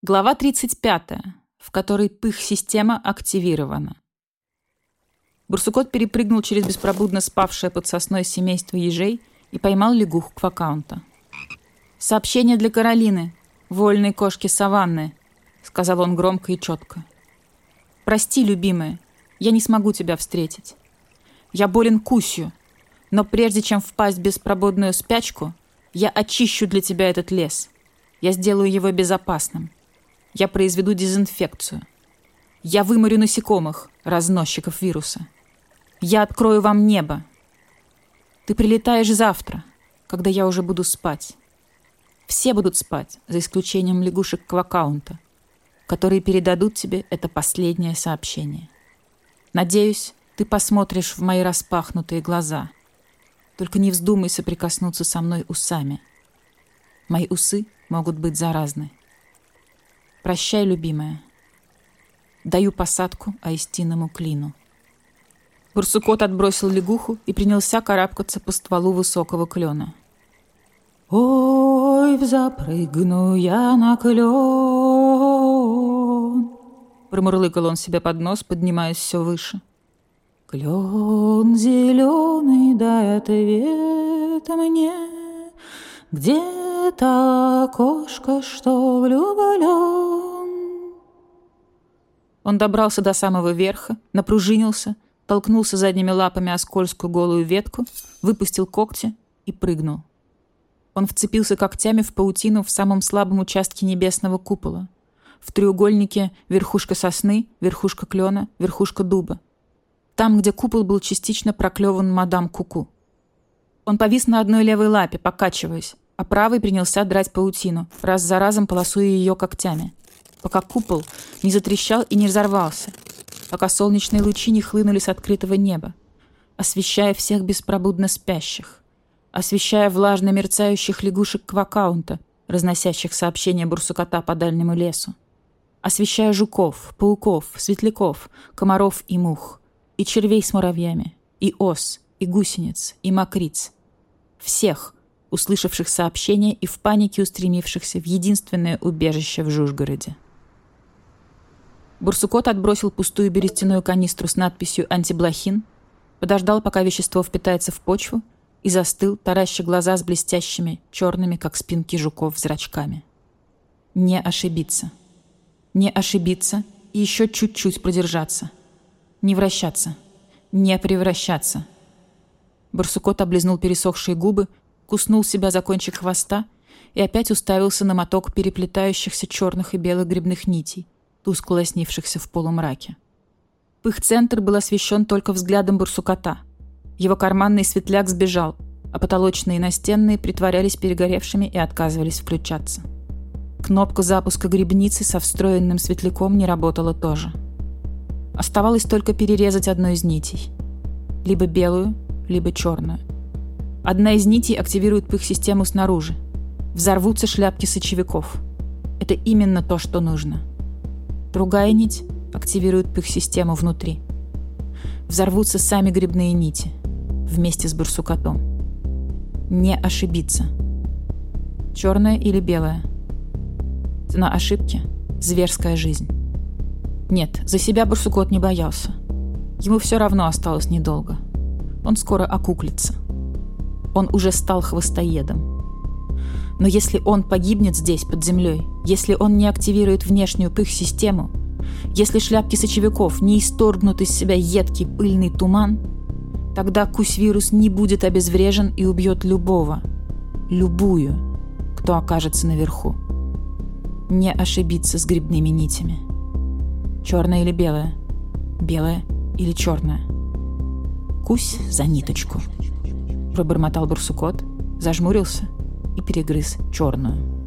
Глава 35, в которой пых-система активирована. Бурсукот перепрыгнул через беспробудно спавшее под сосной семейство ежей и поймал лягуху квакаунта. «Сообщение для Каролины, вольной кошки саванны», — сказал он громко и четко. «Прости, любимая, я не смогу тебя встретить. Я болен кусью, но прежде чем впасть в беспробудную спячку, я очищу для тебя этот лес. Я сделаю его безопасным. Я произведу дезинфекцию. Я выморю насекомых, разносчиков вируса. Я открою вам небо. Ты прилетаешь завтра, когда я уже буду спать. Все будут спать, за исключением лягушек квакаунта, которые передадут тебе это последнее сообщение. Надеюсь, ты посмотришь в мои распахнутые глаза. Только не вздумай соприкоснуться со мной усами. Мои усы могут быть заразны. Прощай, любимая. Даю посадку аистиному клину». Бурсукот отбросил лягуху и принялся карабкаться по стволу высокого клена. «Ой, взапрыгну я на клен!» Промурлыкал он себе под нос, поднимаясь все выше. «Клен зеленый, дай ответ мне, где та кошка, что влюблен?» Он добрался до самого верха, напружинился, толкнулся задними лапами о скользкую голую ветку, выпустил когти и прыгнул. Он вцепился когтями в паутину в самом слабом участке небесного купола, в треугольнике верхушка сосны, верхушка клена, верхушка дуба. Там, где купол был частично проклеван мадам Куку. Он повис на одной левой лапе, покачиваясь, а правой принялся драть паутину, раз за разом полосуя ее когтями, пока купол не затрещал и не разорвался, пока солнечные лучи не хлынули с открытого неба, освещая всех беспробудно спящих, освещая влажно мерцающих лягушек квакаунта, разносящих сообщения бурсукота по дальнему лесу, освещая жуков, пауков, светляков, комаров и мух, и червей с муравьями, и ос, и гусениц, и мокриц. Всех, услышавших сообщение и в панике устремившихся в единственное убежище в Жужгороде. Бурсукот отбросил пустую берестяную канистру с надписью «Антиблохин», подождал, пока вещество впитается в почву, и застыл, тараща глаза с блестящими, черными, как спинки жуков, зрачками. Не ошибиться. Не ошибиться и еще чуть-чуть продержаться. Не вращаться. Не превращаться. Бурсукот облизнул пересохшие губы, куснул себя за кончик хвоста и опять уставился на моток переплетающихся черных и белых грибных нитей, тускло лоснившихся в полумраке. Пых-центр был освещен только взглядом бурсукота. Его карманный светляк сбежал, а потолочные и настенные притворялись перегоревшими и отказывались включаться. Кнопка запуска грибницы со встроенным светляком не работала тоже. Оставалось только перерезать одну из нитей. Либо белую, либо черную. Одна из нитей активирует пых-систему снаружи. Взорвутся шляпки сочевиков. Это именно то, что нужно. Другая нить активирует пых-систему внутри. Взорвутся сами грибные нити. Вместе с бурсукотом. Не ошибиться. Черная или белая? Цена ошибки – зверская жизнь. Нет, за себя бурсукот не боялся. Ему все равно осталось недолго. Он скоро окуклится. Он уже стал хвостоедом. Но если он погибнет здесь, под землей, если он не активирует внешнюю пых-систему, если шляпки сочевиков не исторгнут из себя едкий пыльный туман, тогда кусь-вирус не будет обезврежен и убьет любого, любую, кто окажется наверху. Не ошибиться с грибными нитями. Черная или белая? Белая или черная? «Кусь за ниточку», — пробормотал бурсукот, зажмурился и перегрыз черную.